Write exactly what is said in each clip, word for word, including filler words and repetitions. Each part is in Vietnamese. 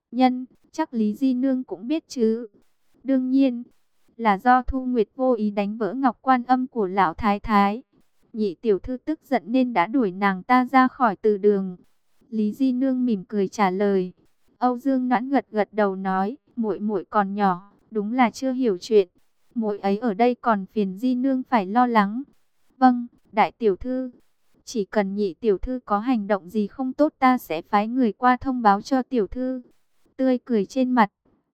nhân, chắc Lý Di Nương cũng biết chứ. Đương nhiên, là do Thu Nguyệt vô ý đánh vỡ ngọc quan âm của lão thái thái. Nhị tiểu thư tức giận nên đã đuổi nàng ta ra khỏi từ đường. Lý Di Nương mỉm cười trả lời. Âu Dương Noãn gật gật đầu nói, muội muội còn nhỏ, đúng là chưa hiểu chuyện. Muội ấy ở đây còn phiền Di Nương phải lo lắng. Vâng, đại tiểu thư. Chỉ cần nhị tiểu thư có hành động gì không tốt ta sẽ phái người qua thông báo cho tiểu thư. Tươi cười trên mặt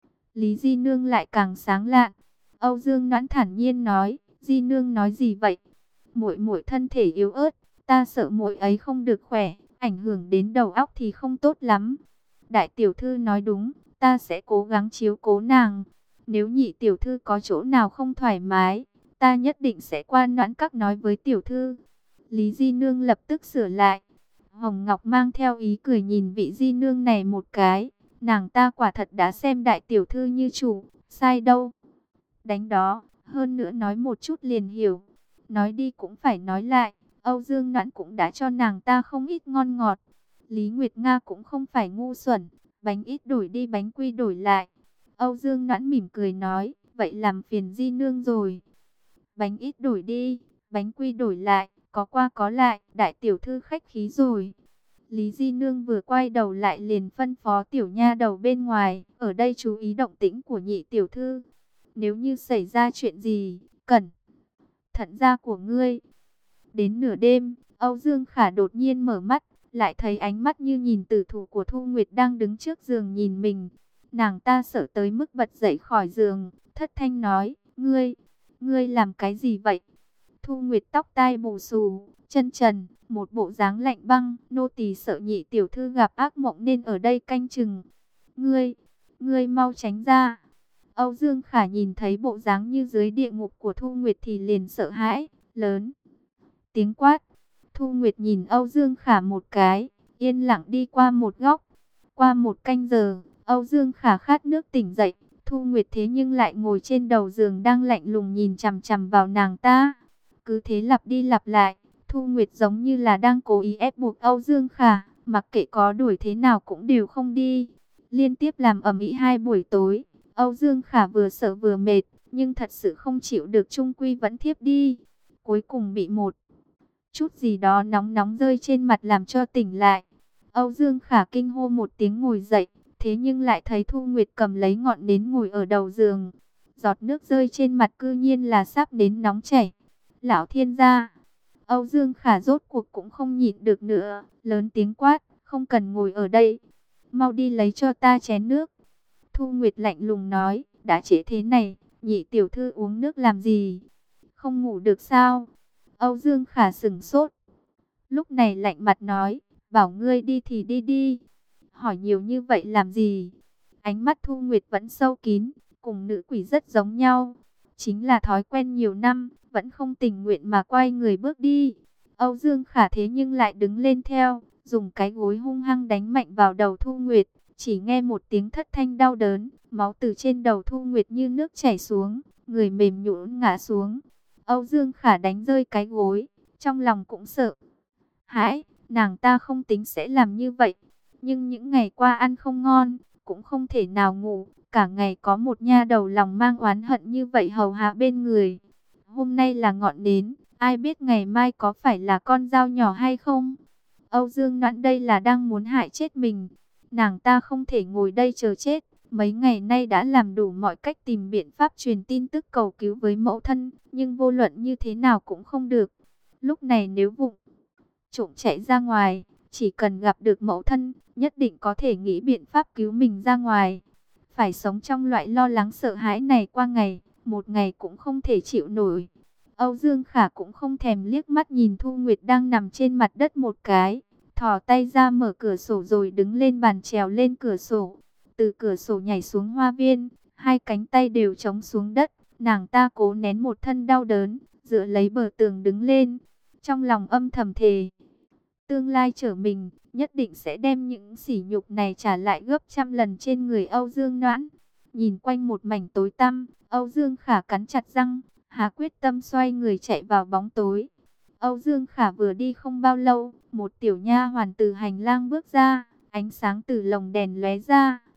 Lý Di Nương lại càng sáng lạn. Âu Dương Noãn thản nhiên nói, Di Nương nói gì vậy? Muội muội thân thể yếu ớt, ta sợ muội ấy không được khỏe, ảnh hưởng đến đầu óc thì không tốt lắm. Đại tiểu thư nói đúng, ta sẽ cố gắng chiếu cố nàng. Nếu nhị tiểu thư có chỗ nào không thoải mái, ta nhất định sẽ qua Noãn các nói với tiểu thư. Lý Di Nương lập tức sửa lại. Hồng Ngọc mang theo ý cười nhìn vị Di Nương này một cái. Nàng ta quả thật đã xem đại tiểu thư như chủ, sai đâu. Đánh đó, hơn nữa nói một chút liền hiểu. Nói đi cũng phải nói lại, Âu Dương Noãn cũng đã cho nàng ta không ít ngon ngọt. Lý Nguyệt Nga cũng không phải ngu xuẩn, bánh ít đổi đi bánh quy đổi lại. Âu Dương Noãn mỉm cười nói, vậy làm phiền Di Nương rồi. Bánh ít đổi đi, bánh quy đổi lại, có qua có lại, đại tiểu thư khách khí rồi. Lý Di Nương vừa quay đầu lại liền phân phó tiểu nha đầu bên ngoài, ở đây chú ý động tĩnh của nhị tiểu thư. Nếu như xảy ra chuyện gì, cẩn thận da của ngươi. Đến nửa đêm, Âu Dương Khả đột nhiên mở mắt, lại thấy ánh mắt như nhìn tử thủ của Thu Nguyệt đang đứng trước giường nhìn mình. Nàng ta sợ tới mức bật dậy khỏi giường, thất thanh nói, ngươi, ngươi làm cái gì vậy? Thu Nguyệt tóc tai bù xù, chân trần, một bộ dáng lạnh băng, nô tỳ sợ nhị tiểu thư gặp ác mộng nên ở đây canh chừng. Ngươi, ngươi mau tránh ra. Âu Dương Khả nhìn thấy bộ dáng như dưới địa ngục của Thu Nguyệt thì liền sợ hãi, lớn tiếng quát. Thu Nguyệt nhìn Âu Dương Khả một cái, yên lặng đi qua một góc. Qua một canh giờ, Âu Dương Khả khát nước tỉnh dậy, Thu Nguyệt thế nhưng lại ngồi trên đầu giường đang lạnh lùng nhìn chằm chằm vào nàng ta. Cứ thế lặp đi lặp lại, Thu Nguyệt giống như là đang cố ý ép buộc Âu Dương Khả, mặc kệ có đuổi thế nào cũng đều không đi. Liên tiếp làm ầm ĩ hai buổi tối, Âu Dương Khả vừa sợ vừa mệt, nhưng thật sự không chịu được, chung quy vẫn thiếp đi. Cuối cùng bị một chút gì đó nóng nóng rơi trên mặt làm cho tỉnh lại. Âu Dương Khả kinh hô một tiếng ngồi dậy, thế nhưng lại thấy Thu Nguyệt cầm lấy ngọn nến ngồi ở đầu giường. Giọt nước rơi trên mặt cư nhiên là sáp nến nóng chảy. Lão thiên gia! Âu Dương Khả rốt cuộc cũng không nhịn được nữa, lớn tiếng quát, không cần ngồi ở đây. Mau đi lấy cho ta chén nước. Thu Nguyệt lạnh lùng nói, đã trễ thế này, nhị tiểu thư uống nước làm gì? Không ngủ được sao? Âu Dương Khả sững sốt. Lúc này lạnh mặt nói, bảo ngươi đi thì đi đi. Hỏi nhiều như vậy làm gì? Ánh mắt Thu Nguyệt vẫn sâu kín, cùng nữ quỷ rất giống nhau. Chính là thói quen nhiều năm, vẫn không tình nguyện mà quay người bước đi. Âu Dương Khả thế nhưng lại đứng lên theo, dùng cái gối hung hăng đánh mạnh vào đầu Thu Nguyệt. Chỉ nghe một tiếng thất thanh đau đớn, máu từ trên đầu Thu Nguyệt như nước chảy xuống, người mềm nhũn ngã xuống. Âu Dương Khả đánh rơi cái gối, trong lòng cũng sợ hãi, nàng ta không tính sẽ làm như vậy. Nhưng những ngày qua ăn không ngon, cũng không thể nào ngủ, cả ngày có một nha đầu lòng mang oán hận như vậy hầu hạ bên người. Hôm nay là ngọn nến, ai biết ngày mai có phải là con dao nhỏ hay không? Âu Dương Noãn đây là đang muốn hại chết mình. Nàng ta không thể ngồi đây chờ chết. Mấy ngày nay đã làm đủ mọi cách tìm biện pháp truyền tin tức cầu cứu với mẫu thân, nhưng vô luận như thế nào cũng không được. Lúc này nếu vụng trộm chạy ra ngoài, chỉ cần gặp được mẫu thân, nhất định có thể nghĩ biện pháp cứu mình ra ngoài. Phải sống trong loại lo lắng sợ hãi này qua ngày, một ngày cũng không thể chịu nổi. Âu Dương Khả cũng không thèm liếc mắt nhìn Thu Nguyệt đang nằm trên mặt đất một cái, thò tay ra mở cửa sổ rồi đứng lên bàn trèo lên cửa sổ. Từ cửa sổ nhảy xuống hoa viên, hai cánh tay đều chống xuống đất, nàng ta cố nén một thân đau đớn, dựa lấy bờ tường đứng lên, trong lòng âm thầm thề. Tương lai trở mình, nhất định sẽ đem những sỉ nhục này trả lại gấp trăm lần trên người Âu Dương Noãn. Nhìn quanh một mảnh tối tăm, Âu Dương Khả cắn chặt răng, hà quyết tâm xoay người chạy vào bóng tối. Âu Dương Khả vừa đi không bao lâu, một tiểu nha hoàn từ hành lang bước ra, ánh sáng từ lồng đèn lóe ra,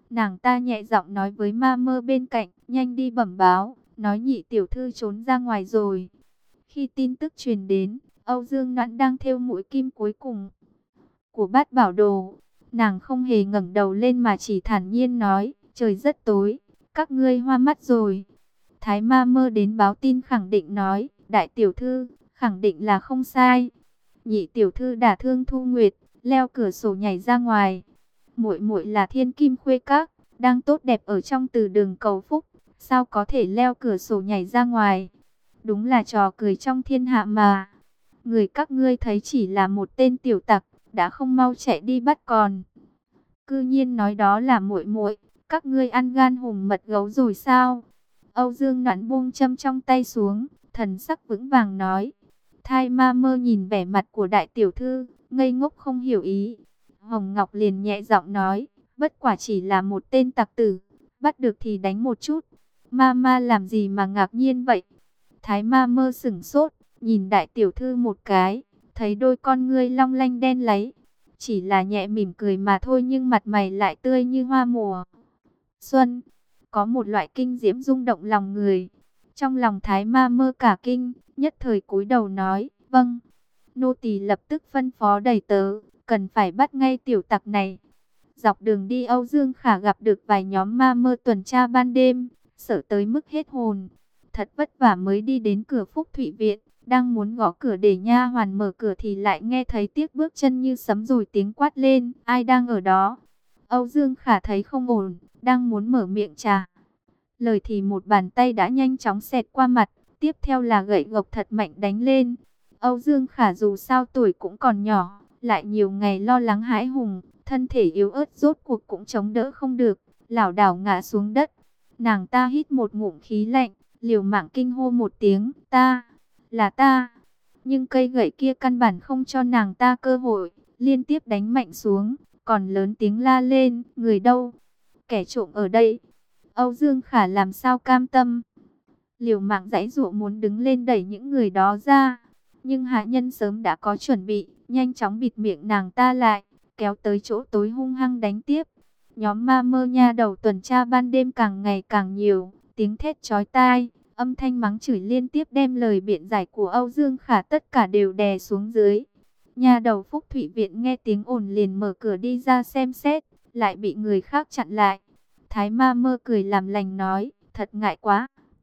Nàng ta nhẹ giọng nói với ma mơ bên cạnh, nhanh đi bẩm báo, nói nhị tiểu thư trốn ra ngoài rồi. Khi tin tức truyền đến, Âu Dương Noãn đang thêu mũi kim cuối cùng của bát bảo đồ. Nàng không hề ngẩng đầu lên mà chỉ thản nhiên nói, trời rất tối, các ngươi hoa mắt rồi. Thái ma mơ đến báo tin khẳng định nói, đại tiểu thư, khẳng định là không sai. Nhị tiểu thư đả thương Thu Nguyệt, leo cửa sổ nhảy ra ngoài. Muội muội là thiên kim khuê các, đang tốt đẹp ở trong từ đường cầu phúc, sao có thể leo cửa sổ nhảy ra ngoài. Đúng là trò cười trong thiên hạ mà. Người các ngươi thấy chỉ là một tên tiểu tặc, đã không mau chạy đi bắt còn. Cư nhiên nói đó là muội muội, các ngươi ăn gan hùm mật gấu rồi sao? Âu Dương Noãn buông châm trong tay xuống, thần sắc vững vàng nói. Thai ma mơ nhìn vẻ mặt của đại tiểu thư, ngây ngốc không hiểu ý. Hồng Ngọc liền nhẹ giọng nói, bất quả chỉ là một tên tặc tử, bắt được thì đánh một chút. Ma ma làm gì mà ngạc nhiên vậy? Thái ma mơ sửng sốt, nhìn đại tiểu thư một cái, thấy đôi con ngươi long lanh đen láy. Chỉ là nhẹ mỉm cười mà thôi nhưng mặt mày lại tươi như hoa mùa xuân. Có một loại kinh diễm rung động lòng người. Trong lòng thái ma mơ cả kinh, nhất thời cúi đầu nói, vâng. Nô tỳ lập tức phân phó đầy tớ, cần phải bắt ngay tiểu tặc này. Dọc đường đi Âu Dương Khả gặp được vài nhóm ma mơ tuần tra ban đêm, sợ tới mức hết hồn. Thật vất vả mới đi đến cửa Phúc Thụy Viện, đang muốn gõ cửa để nha hoàn mở cửa thì lại nghe thấy tiếng bước chân như sấm rồi tiếng quát lên, ai đang ở đó? Âu Dương Khả thấy không ổn, đang muốn mở miệng trả lời thì một bàn tay đã nhanh chóng xẹt qua mặt, tiếp theo là gậy gộc thật mạnh đánh lên. Âu Dương Khả dù sao tuổi cũng còn nhỏ, lại nhiều ngày lo lắng hãi hùng, thân thể yếu ớt rốt cuộc cũng chống đỡ không được, lảo đảo ngã xuống đất. Nàng ta hít một ngụm khí lạnh, liều mạng kinh hô một tiếng, ta, là ta. Nhưng cây gậy kia căn bản không cho nàng ta cơ hội, liên tiếp đánh mạnh xuống, còn lớn tiếng la lên, người đâu? Kẻ trộm ở đây. Âu Dương Khả làm sao cam tâm, liều mạng giãy giụa muốn đứng lên đẩy những người đó ra. Nhưng hạ nhân sớm đã có chuẩn bị, nhanh chóng bịt miệng nàng ta lại, kéo tới chỗ tối hung hăng đánh tiếp. Nhóm ma mơ nha đầu tuần tra ban đêm càng ngày càng nhiều, tiếng thét chói tai, âm thanh mắng chửi liên tiếp đem lời biện giải của Âu Dương Khả tất cả đều đè xuống dưới. Nha đầu Phúc Thụy Viện nghe tiếng ồn liền mở cửa đi ra xem xét, lại bị người khác chặn lại. Thái ma mơ cười làm lành nói, thật ngại quá.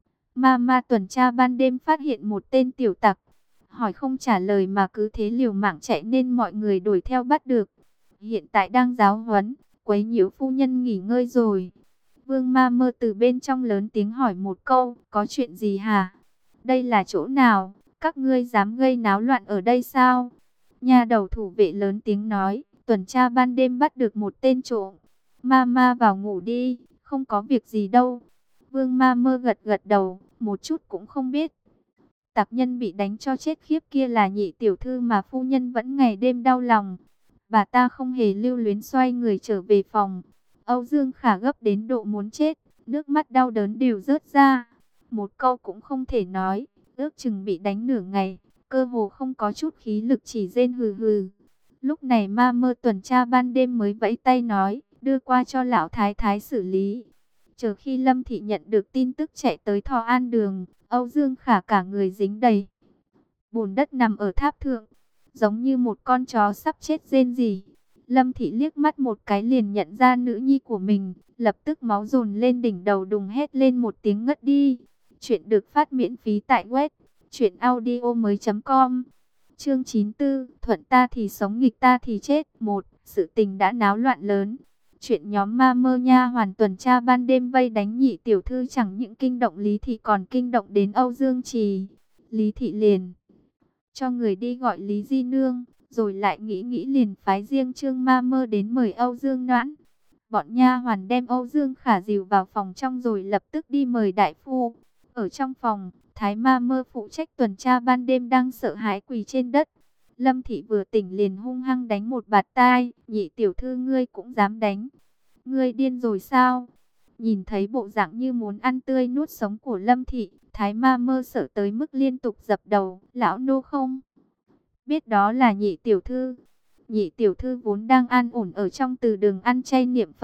Ma ma tuần tra ban đêm phát hiện một tên tiểu tặc, hỏi không trả lời mà cứ thế liều mạng chạy nên mọi người đuổi theo bắt được. Hiện tại đang giáo huấn, quấy nhiễu phu nhân nghỉ ngơi rồi. Vương ma mơ từ bên trong lớn tiếng hỏi một câu, có chuyện gì hả? Đây là chỗ nào? Các ngươi dám gây náo loạn ở đây sao? Nhà đầu thủ vệ lớn tiếng nói, tuần tra ban đêm bắt được một tên trộm. Ma ma vào ngủ đi, không có việc gì đâu. Vương ma mơ gật gật đầu, một chút cũng không biết. Tặc nhân bị đánh cho chết khiếp kia là nhị tiểu thư mà phu nhân vẫn ngày đêm đau lòng. Bà ta không hề lưu luyến xoay người trở về phòng. Âu Dương Khả gấp đến độ muốn chết, nước mắt đau đớn đều rớt ra. Một câu cũng không thể nói, ước chừng bị đánh nửa ngày, cơ hồ không có chút khí lực chỉ rên hừ hừ. Lúc này ma mơ tuần tra ban đêm mới vẫy tay nói, đưa qua cho lão thái thái xử lý. Chờ khi Lâm Thị nhận được tin tức chạy tới Thọ An Đường, Âu Dương Khả cả người dính đầy bùn đất nằm ở tháp thượng, giống như một con chó sắp chết rên rỉ. Lâm Thị liếc mắt một cái liền nhận ra nữ nhi của mình, lập tức máu dồn lên đỉnh đầu đùng hét lên một tiếng ngất đi. Chuyện được phát miễn phí tại web truyện audio mới chấm com. Chương chín mươi tư, thuận ta thì sống nghịch ta thì chết. Một, sự tình đã náo loạn lớn. Chuyện nhóm ma mơ nha hoàn tuần tra ban đêm vây đánh nhị tiểu thư chẳng những kinh động Lý Thị còn kinh động đến Âu Dương Trì. Lý Thị liền cho người đi gọi Lý Di Nương, rồi lại nghĩ nghĩ liền phái riêng Trương ma mơ đến mời Âu Dương Noãn. Bọn nha hoàn đem Âu Dương Khả dìu vào phòng trong rồi lập tức đi mời đại phu. Ở trong phòng, Thái ma mơ phụ trách tuần tra ban đêm đang sợ hãi quỳ trên đất. Lâm Thị vừa tỉnh liền hung hăng đánh một bạt tai, nhị tiểu thư ngươi cũng dám đánh. Ngươi điên rồi sao? Nhìn thấy bộ dạng như muốn ăn tươi nuốt sống của Lâm Thị, Thái ma mơ sợ tới mức liên tục dập đầu, lão nô không biết đó là nhị tiểu thư. Nhị tiểu thư vốn đang an ổn ở trong từ đường ăn chay niệm Phật,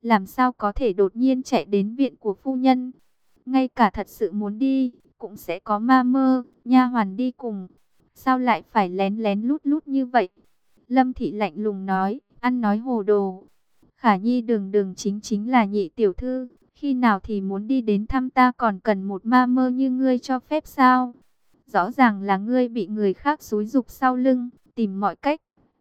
làm sao có thể đột nhiên chạy đến viện của phu nhân. Ngay cả thật sự muốn đi, cũng sẽ có ma mơ, nha hoàn đi cùng. Sao lại phải lén lén lút lút như vậy? Lâm Thị lạnh lùng nói, ăn nói hồ đồ. Khả Nhi đường đường chính chính là nhị tiểu thư, khi nào thì muốn đi đến thăm ta còn cần một ma mơ như ngươi cho phép sao? Rõ ràng là ngươi bị người khác xúi giục sau lưng, tìm mọi cách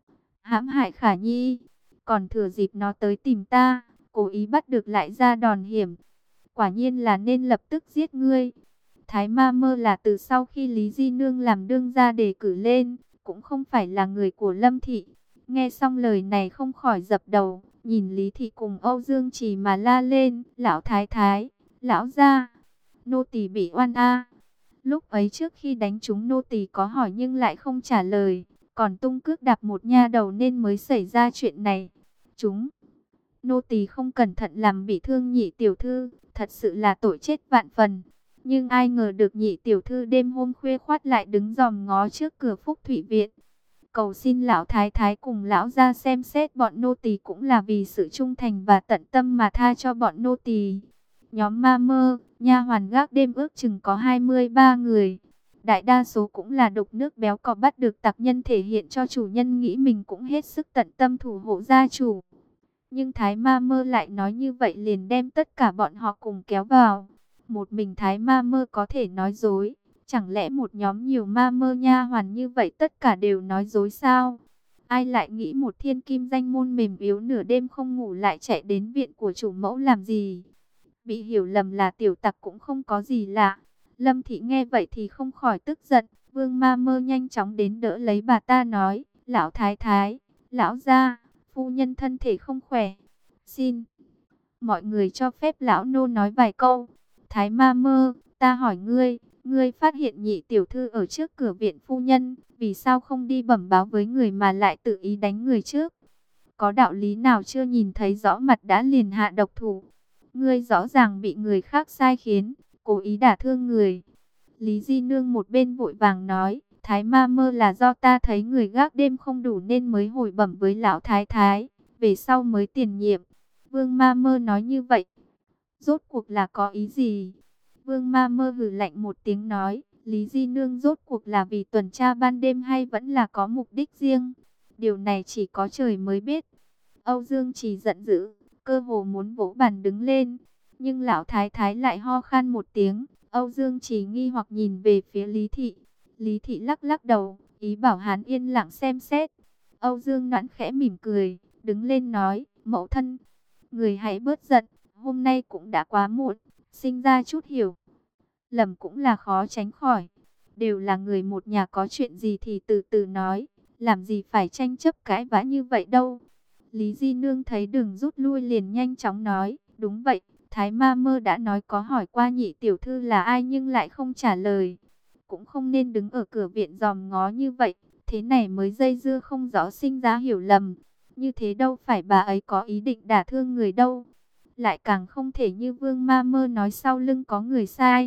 hãm hại Khả Nhi, còn thừa dịp nó tới tìm ta, cố ý bắt được lại ra đòn hiểm. Quả nhiên là nên lập tức giết ngươi. Thái ma mơ là từ sau khi Lý Di Nương làm đương gia đề cử lên, cũng không phải là người của Lâm Thị. Nghe xong lời này không khỏi dập đầu, nhìn Lý Thị cùng Âu Dương Trì mà la lên, lão thái thái, lão gia, nô tỳ bị oan a. Lúc ấy trước khi đánh chúng nô tỳ có hỏi nhưng lại không trả lời, còn tung cước đạp một nha đầu nên mới xảy ra chuyện này. Chúng, nô tỳ không cẩn thận làm bị thương nhị tiểu thư, thật sự là tội chết vạn phần. Nhưng ai ngờ được nhị tiểu thư đêm hôm khuya khoắt lại đứng dòm ngó trước cửa Phúc Thủy Viện. Cầu xin lão thái thái cùng lão gia xem xét bọn nô tỳ cũng là vì sự trung thành và tận tâm mà tha cho bọn nô tỳ. Nhóm ma mơ, nha hoàn gác đêm ước chừng có hai mươi ba người. Đại đa số cũng là đục nước béo cò bắt được tặc nhân thể hiện cho chủ nhân nghĩ mình cũng hết sức tận tâm thủ hộ gia chủ. Nhưng Thái ma mơ lại nói như vậy liền đem tất cả bọn họ cùng kéo vào. Một mình Thái ma mơ có thể nói dối. Chẳng lẽ một nhóm nhiều ma mơ nha hoàn như vậy tất cả đều nói dối sao? Ai lại nghĩ một thiên kim danh môn mềm yếu nửa đêm không ngủ lại chạy đến viện của chủ mẫu làm gì? Bị hiểu lầm là tiểu tặc cũng không có gì lạ. Lâm Thị nghe vậy thì không khỏi tức giận. Vương ma mơ nhanh chóng đến đỡ lấy bà ta nói, lão thái thái, lão gia, phu nhân thân thể không khỏe. Xin mọi người cho phép lão nô nói vài câu. Thái ma mơ, ta hỏi ngươi, ngươi phát hiện nhị tiểu thư ở trước cửa viện phu nhân, vì sao không đi bẩm báo với người mà lại tự ý đánh người trước? Có đạo lý nào chưa nhìn thấy rõ mặt đã liền hạ độc thủ? Ngươi rõ ràng bị người khác sai khiến, cố ý đả thương người. Lý Di Nương một bên vội vàng nói, Thái ma mơ là do ta thấy người gác đêm không đủ nên mới hồi bẩm với lão thái thái, về sau mới tiền nhiệm. Vương ma mơ nói như vậy, rốt cuộc là có ý gì? Vương ma mơ hừ lạnh một tiếng nói, Lý Di Nương rốt cuộc là vì tuần tra ban đêm hay vẫn là có mục đích riêng? Điều này chỉ có trời mới biết. Âu Dương Trì giận dữ, cơ hồ muốn vỗ bàn đứng lên, nhưng lão thái thái lại ho khan một tiếng. Âu Dương Trì nghi hoặc nhìn về phía Lý Thị. Lý Thị lắc lắc đầu, ý bảo hắn yên lặng xem xét. Âu Dương Noãn khẽ mỉm cười, đứng lên nói, mẫu thân, người hãy bớt giận, hôm nay cũng đã quá muộn, sinh ra chút hiểu lầm cũng là khó tránh khỏi. Đều là người một nhà, có chuyện gì thì từ từ nói, làm gì phải tranh chấp cãi vã như vậy đâu. Lý Di Nương thấy đường rút lui liền nhanh chóng nói, đúng vậy, Thái ma mơ đã nói có hỏi qua nhị tiểu thư là ai nhưng lại không trả lời. Cũng không nên đứng ở cửa viện dòm ngó như vậy, thế này mới dây dưa không rõ sinh ra hiểu lầm. Như thế đâu phải bà ấy có ý định đả thương người đâu. Lại càng không thể như Vương ma mơ nói sau lưng có người sai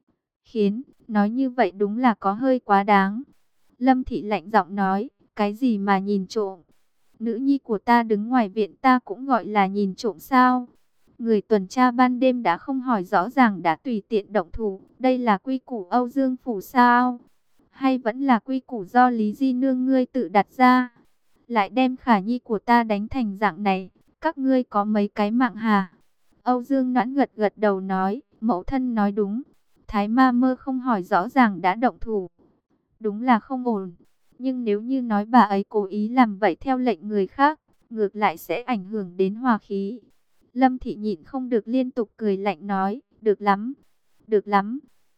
khiến, nói như vậy đúng là có hơi quá đáng. Lâm Thị lạnh giọng nói, cái gì mà nhìn trộm? Nữ nhi của ta đứng ngoài viện ta cũng gọi là nhìn trộm sao? Người tuần tra ban đêm đã không hỏi rõ ràng đã tùy tiện động thủ, đây là quy củ Âu Dương phủ sao? Hay vẫn là quy củ do Lý Di Nương ngươi tự đặt ra? Lại đem Khả Nhi của ta đánh thành dạng này, các ngươi có mấy cái mạng hả? Âu Dương Noãn gật gật đầu nói, mẫu thân nói đúng. Thái ma mơ không hỏi rõ ràng đã động thủ, đúng là không ổn. Nhưng nếu như nói bà ấy cố ý làm vậy theo lệnh người khác, ngược lại sẽ ảnh hưởng đến hòa khí. Lâm Thị nhịn không được liên tục cười lạnh nói, được lắm, được lắm.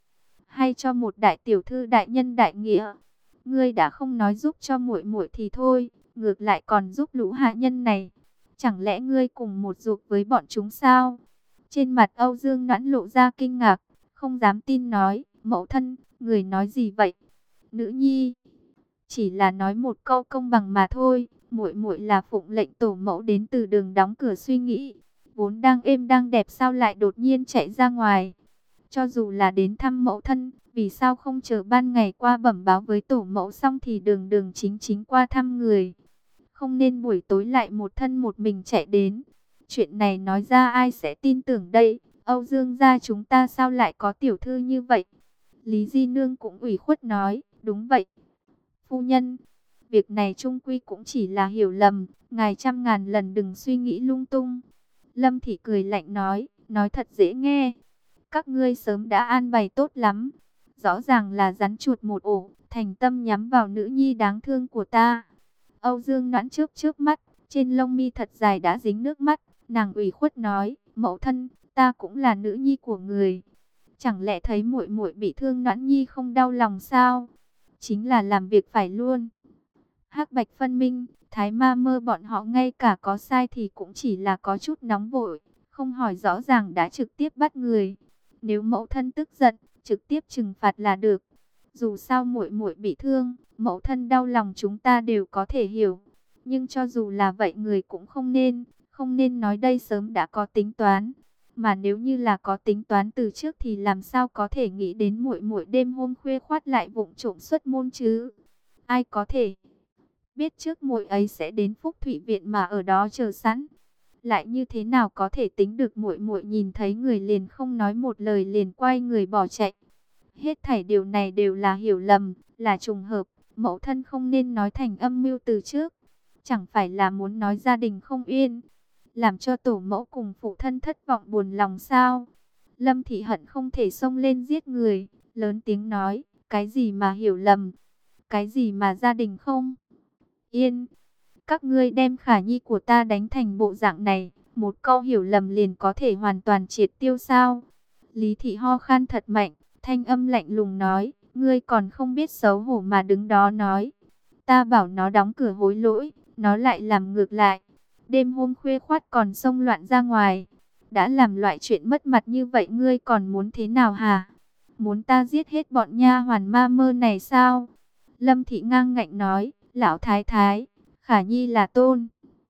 Hay cho một đại tiểu thư đại nhân đại nghĩa, ngươi đã không nói giúp cho muội muội thì thôi, ngược lại còn giúp lũ hạ nhân này. Chẳng lẽ ngươi cùng một ruột với bọn chúng sao? Trên mặt Âu Dương Noãn lộ ra kinh ngạc, không dám tin nói, mẫu thân, người nói gì vậy? Nữ nhi chỉ là nói một câu công bằng mà thôi, muội muội là phụng lệnh tổ mẫu đến từ đường đóng cửa suy nghĩ, vốn đang êm đang đẹp sao lại đột nhiên chạy ra ngoài. Cho dù là đến thăm mẫu thân, vì sao không chờ ban ngày qua bẩm báo với tổ mẫu xong thì đường đường chính chính qua thăm người, không nên buổi tối lại một thân một mình chạy đến. Chuyện này nói ra ai sẽ tin tưởng đây? Âu Dương gia chúng ta sao lại có tiểu thư như vậy? Lý Di Nương cũng ủy khuất nói, đúng vậy. Phu nhân, việc này chung quy cũng chỉ là hiểu lầm, ngài trăm ngàn lần đừng suy nghĩ lung tung. Lâm Thị cười lạnh nói, nói thật dễ nghe. Các ngươi sớm đã an bày tốt lắm. Rõ ràng là rắn chuột một ổ, thành tâm nhắm vào nữ nhi đáng thương của ta. Âu Dương Noãn trước trước mắt, trên lông mi thật dài đã dính nước mắt, nàng ủy khuất nói, mẫu thân, ta cũng là nữ nhi của người. Chẳng lẽ thấy muội muội bị thương Noãn nhi không đau lòng sao? Chính là làm việc phải luôn. Hắc bạch phân minh, Thái Ma Mơ bọn họ ngay cả có sai thì cũng chỉ là có chút nóng vội, không hỏi rõ ràng đã trực tiếp bắt người. Nếu mẫu thân tức giận, trực tiếp trừng phạt là được. Dù sao muội muội bị thương, mẫu thân đau lòng chúng ta đều có thể hiểu. Nhưng cho dù là vậy người cũng không nên, không nên nói đây sớm đã có tính toán. Mà nếu như là có tính toán từ trước thì làm sao có thể nghĩ đến muội muội đêm hôm khuya khoắt lại vụng trộm xuất môn chứ? Ai có thể biết trước muội ấy sẽ đến Phúc Thụy viện mà ở đó chờ sẵn? Lại như thế nào có thể tính được muội muội nhìn thấy người liền không nói một lời liền quay người bỏ chạy? Hết thảy điều này đều là hiểu lầm, là trùng hợp, mẫu thân không nên nói thành âm mưu từ trước. Chẳng phải là muốn nói gia đình không yên, làm cho tổ mẫu cùng phụ thân thất vọng buồn lòng sao? Lâm Thị hận không thể xông lên giết người, lớn tiếng nói, cái gì mà hiểu lầm, cái gì mà gia đình không yên. Các ngươi đem Khả Nhi của ta đánh thành bộ dạng này, một câu hiểu lầm liền có thể hoàn toàn triệt tiêu sao? Lý Thị ho khan thật mạnh, thanh âm lạnh lùng nói, ngươi còn không biết xấu hổ mà đứng đó nói. Ta bảo nó đóng cửa hối lỗi, nó lại làm ngược lại. Đêm hôm khuya khoắt còn xông loạn ra ngoài. Đã làm loại chuyện mất mặt như vậy ngươi còn muốn thế nào hả? Muốn ta giết hết bọn nha hoàn ma mơ này sao? Lâm Thị ngang ngạnh nói, lão thái thái, Khả Nhi là tôn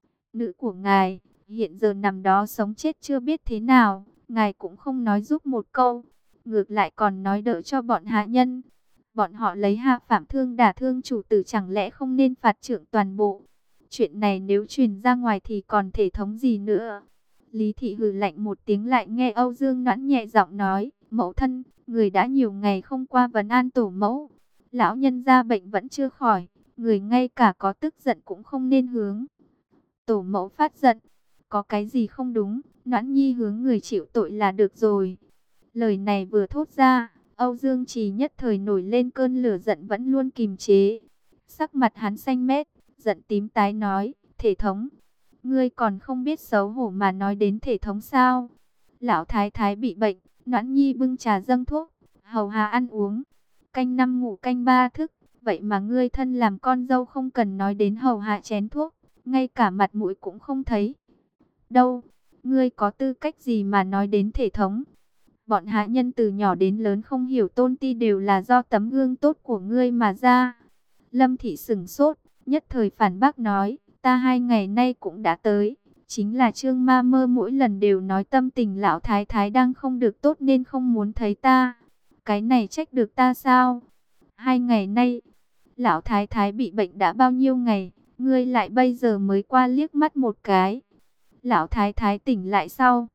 nữ của ngài, hiện giờ nằm đó sống chết chưa biết thế nào, ngài cũng không nói giúp một câu, ngược lại còn nói đỡ cho bọn hạ nhân. Bọn họ lấy hạ phạm thương đả thương chủ tử chẳng lẽ không nên phạt trưởng toàn bộ? Chuyện này nếu truyền ra ngoài thì còn thể thống gì nữa? Lý Thị hừ lạnh một tiếng lại nghe Âu Dương Noãn nhẹ giọng nói, mẫu thân, người đã nhiều ngày không qua vấn an tổ mẫu. Lão nhân gia bệnh vẫn chưa khỏi, người ngay cả có tức giận cũng không nên hướng tổ mẫu phát giận. Có cái gì không đúng, Noãn Nhi hướng người chịu tội là được rồi. Lời này vừa thốt ra, Âu Dương Trì nhất thời nổi lên cơn lửa giận vẫn luôn kìm chế. Sắc mặt hắn xanh mét, giận tím tái nói, thể thống, ngươi còn không biết xấu hổ mà nói đến thể thống sao? Lão thái thái bị bệnh, Noãn Nhi bưng trà dâng thuốc, hầu hạ ăn uống, canh năm ngủ canh ba thức, vậy mà ngươi thân làm con dâu không cần nói đến hầu hạ chén thuốc, ngay cả mặt mũi cũng không thấy. Đâu, ngươi có tư cách gì mà nói đến thể thống? Bọn hạ nhân từ nhỏ đến lớn không hiểu tôn ti đều là do tấm gương tốt của ngươi mà ra. Lâm Thị sửng sốt, nhất thời phản bác nói, ta hai ngày nay cũng đã tới. Chính là Trương Ma Mơ mỗi lần đều nói tâm tình lão thái thái đang không được tốt nên không muốn thấy ta. Cái này trách được ta sao? Hai ngày nay, lão thái thái bị bệnh đã bao nhiêu ngày, ngươi lại bây giờ mới qua liếc mắt một cái. Lão thái thái tỉnh lại sau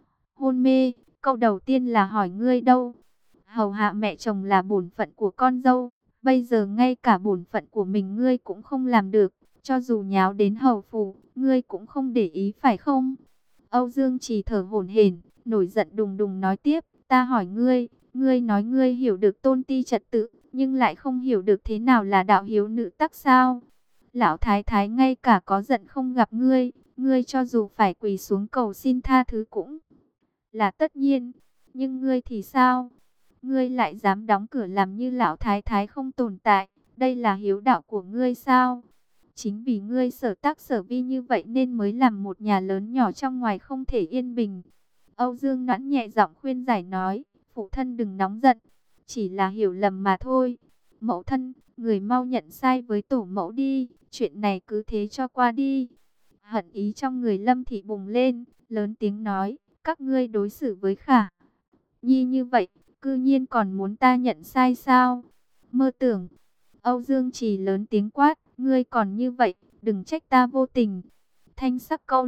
hôn mê, câu đầu tiên là hỏi ngươi đâu. Hầu hạ mẹ chồng là bổn phận của con dâu, bây giờ ngay cả bổn phận của mình ngươi cũng không làm được, cho dù nháo đến hầu phủ, ngươi cũng không để ý phải không? Âu Dương Trì thở hổn hển, nổi giận đùng đùng nói tiếp, ta hỏi ngươi, ngươi nói ngươi hiểu được tôn ti trật tự, nhưng lại không hiểu được thế nào là đạo hiếu nữ tắc sao? Lão thái thái ngay cả có giận không gặp ngươi, ngươi cho dù phải quỳ xuống cầu xin tha thứ cũng là tất nhiên, nhưng ngươi thì sao? Ngươi lại dám đóng cửa làm như lão thái thái không tồn tại, đây là hiếu đạo của ngươi sao? Chính vì ngươi sở tác sở vi như vậy nên mới làm một nhà lớn nhỏ trong ngoài không thể yên bình. Âu Dương Noãn nhẹ giọng khuyên giải nói, phụ thân đừng nóng giận, chỉ là hiểu lầm mà thôi. Mẫu thân, người mau nhận sai với tổ mẫu đi, chuyện này cứ thế cho qua đi. Hận ý trong người Lâm Thị bùng lên, lớn tiếng nói, các ngươi đối xử với Khả Nhi như vậy, cư nhiên còn muốn ta nhận sai sao? Mơ tưởng. Âu Dương Trì lớn tiếng quát, ngươi còn như vậy, đừng trách ta vô tình. Thanh sắc câu lệ,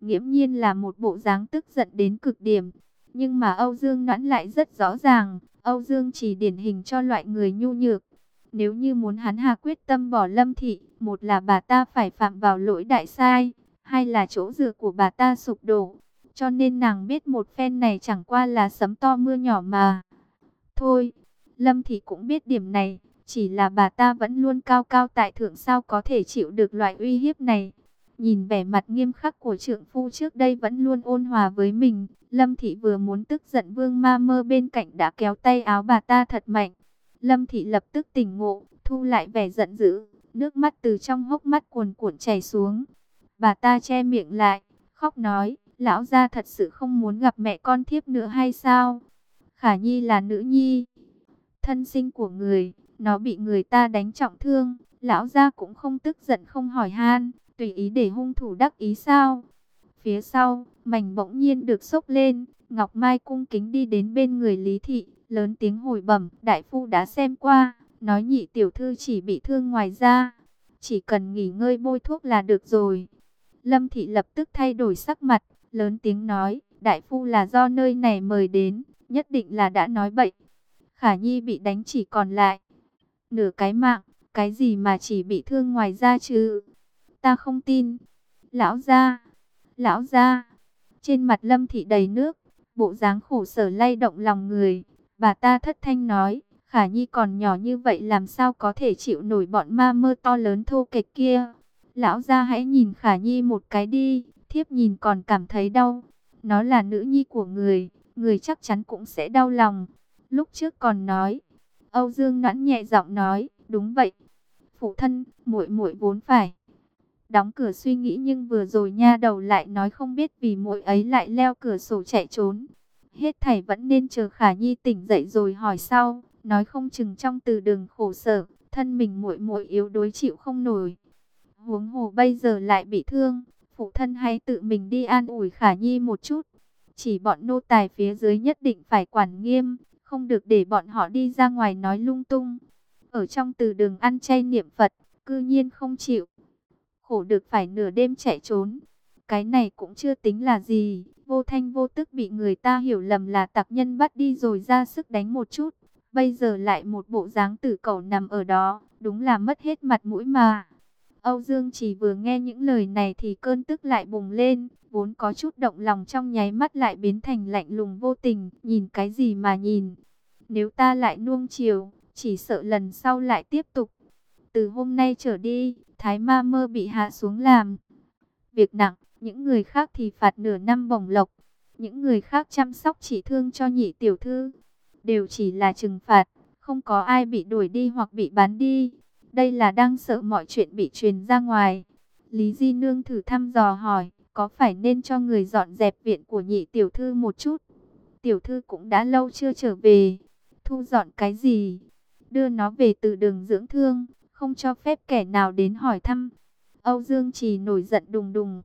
nghiễm nhiên là một bộ dáng tức giận đến cực điểm. Nhưng mà Âu Dương Noãn lại rất rõ ràng, Âu Dương chỉ điển hình cho loại người nhu nhược. Nếu như muốn hắn hạ quyết tâm bỏ Lâm Thị, một là bà ta phải phạm vào lỗi đại sai, hai là chỗ dựa của bà ta sụp đổ. Cho nên nàng biết một phen này chẳng qua là sấm to mưa nhỏ mà. Thôi, Lâm Thị cũng biết điểm này, chỉ là bà ta vẫn luôn cao cao tại thượng, sao có thể chịu được loại uy hiếp này. Nhìn vẻ mặt nghiêm khắc của trượng phu trước đây vẫn luôn ôn hòa với mình, Lâm Thị vừa muốn tức giận, Vương Ma Mơ bên cạnh đã kéo tay áo bà ta thật mạnh. Lâm Thị lập tức tỉnh ngộ, thu lại vẻ giận dữ, nước mắt từ trong hốc mắt cuồn cuộn chảy xuống. Bà ta che miệng lại, khóc nói, lão gia thật sự không muốn gặp mẹ con thiếp nữa hay sao? Khả Nhi là nữ nhi thân sinh của người, nó bị người ta đánh trọng thương, lão gia cũng không tức giận không hỏi han, tùy ý để hung thủ đắc ý sao? Phía sau, mảnh bỗng nhiên được xốc lên, Ngọc Mai cung kính đi đến bên người Lý Thị, lớn tiếng hồi bẩm, đại phu đã xem qua, nói nhị tiểu thư chỉ bị thương ngoài da, chỉ cần nghỉ ngơi bôi thuốc là được rồi. Lâm Thị lập tức thay đổi sắc mặt, lớn tiếng nói, đại phu là do nơi này mời đến, nhất định là đã nói bậy. Khả Nhi bị đánh chỉ còn lại nửa cái mạng, cái gì mà chỉ bị thương ngoài da chứ? Ta không tin. Lão gia, lão gia. Trên mặt Lâm Thị đầy nước, bộ dáng khổ sở lay động lòng người. Bà ta thất thanh nói, Khả Nhi còn nhỏ như vậy làm sao có thể chịu nổi bọn ma mơ to lớn thô kệch kia. Lão gia hãy nhìn Khả Nhi một cái đi, thiếp nhìn còn cảm thấy đau. Nó là nữ nhi của người, người chắc chắn cũng sẽ đau lòng. Lúc trước còn nói, Âu Dương Noãn nhẹ giọng nói, đúng vậy. Phụ thân, muội muội vốn phải đóng cửa suy nghĩ, nhưng vừa rồi nha đầu lại nói không biết vì muội ấy lại leo cửa sổ chạy trốn. Hết thảy vẫn nên chờ Khả Nhi tỉnh dậy rồi hỏi sau, nói không chừng trong từ đường khổ sở, thân mình muội muội yếu đuối chịu không nổi. Huống hồ bây giờ lại bị thương, phụ thân hãy tự mình đi an ủi Khả Nhi một chút. Chỉ bọn nô tài phía dưới nhất định phải quản nghiêm, không được để bọn họ đi ra ngoài nói lung tung. Ở trong từ đường ăn chay niệm Phật, cư nhiên không chịu. Khổ được phải nửa đêm chạy trốn. Cái này cũng chưa tính là gì, vô thanh vô tức bị người ta hiểu lầm là tặc nhân bắt đi rồi ra sức đánh một chút. Bây giờ lại một bộ dáng tử cẩu nằm ở đó, đúng là mất hết mặt mũi mà. Âu Dương chỉ vừa nghe những lời này thì cơn tức lại bùng lên, vốn có chút động lòng trong nháy mắt lại biến thành lạnh lùng vô tình, nhìn cái gì mà nhìn. Nếu ta lại nuông chiều, chỉ sợ lần sau lại tiếp tục. Từ hôm nay trở đi, Thái Ma Mơ bị hạ xuống làm việc nặng, những người khác thì phạt nửa năm bổng lộc, những người khác chăm sóc chỉ thương cho nhị tiểu thư, đều chỉ là trừng phạt, không có ai bị đuổi đi hoặc bị bán đi. Đây là đang sợ mọi chuyện bị truyền ra ngoài. Lý Di Nương thử thăm dò hỏi, có phải nên cho người dọn dẹp viện của nhị tiểu thư một chút? Tiểu thư cũng đã lâu chưa trở về. Thu dọn cái gì? Đưa nó về từ đường dưỡng thương, không cho phép kẻ nào đến hỏi thăm. Âu Dương Trì nổi giận đùng đùng,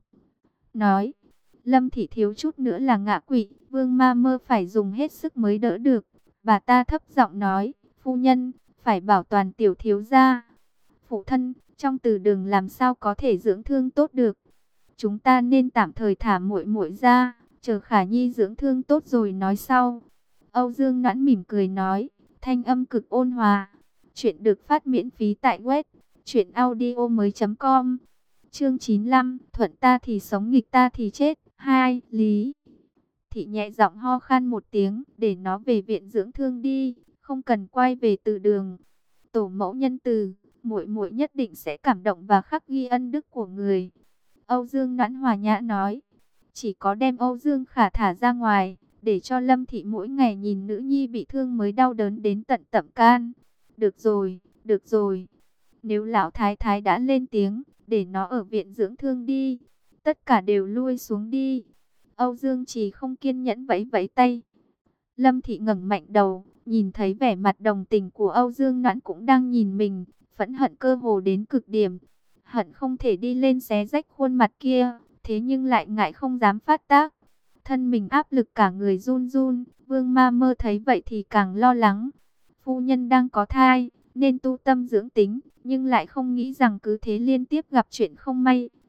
nói, Lâm Thị thiếu chút nữa là ngã quỵ, Vương Ma Mơ phải dùng hết sức mới đỡ được. Bà ta thấp giọng nói, phu nhân, phải bảo toàn tiểu thiếu gia. Phụ thân, trong từ đường làm sao có thể dưỡng thương tốt được. Chúng ta nên tạm thời thả muội muội ra, chờ Khả Nhi dưỡng thương tốt rồi nói sau. Âu Dương Noãn mỉm cười nói, thanh âm cực ôn hòa. Chuyện được phát miễn phí tại web truyện audio mới chấm com. Chương chín mươi lăm, thuận ta thì sống nghịch ta thì chết. Hai, Lý Thị nhẹ giọng ho khan một tiếng, để nó về viện dưỡng thương đi, không cần quay về từ đường. Tổ mẫu nhân từ, muội muội nhất định sẽ cảm động và khắc ghi ân đức của người. Âu Dương Noãn hòa nhã nói, chỉ có đem Âu Dương Khả thả ra ngoài, để cho Lâm Thị mỗi ngày nhìn nữ nhi bị thương mới đau đớn đến tận tậm can. Được rồi, được rồi. Nếu lão thái thái đã lên tiếng, để nó ở viện dưỡng thương đi. Tất cả đều lui xuống đi. Âu Dương Trì không kiên nhẫn vẫy vẫy tay. Lâm Thị ngẩng mạnh đầu, nhìn thấy vẻ mặt đồng tình của Âu Dương Noãn cũng đang nhìn mình, phẫn hận cơ hồ đến cực điểm. Hận không thể đi lên xé rách khuôn mặt kia, thế nhưng lại ngại không dám phát tác. Thân mình áp lực cả người run run, Vương Ma Mơ thấy vậy thì càng lo lắng. Phu nhân đang có thai, nên tu tâm dưỡng tính, nhưng lại không nghĩ rằng cứ thế liên tiếp gặp chuyện không may,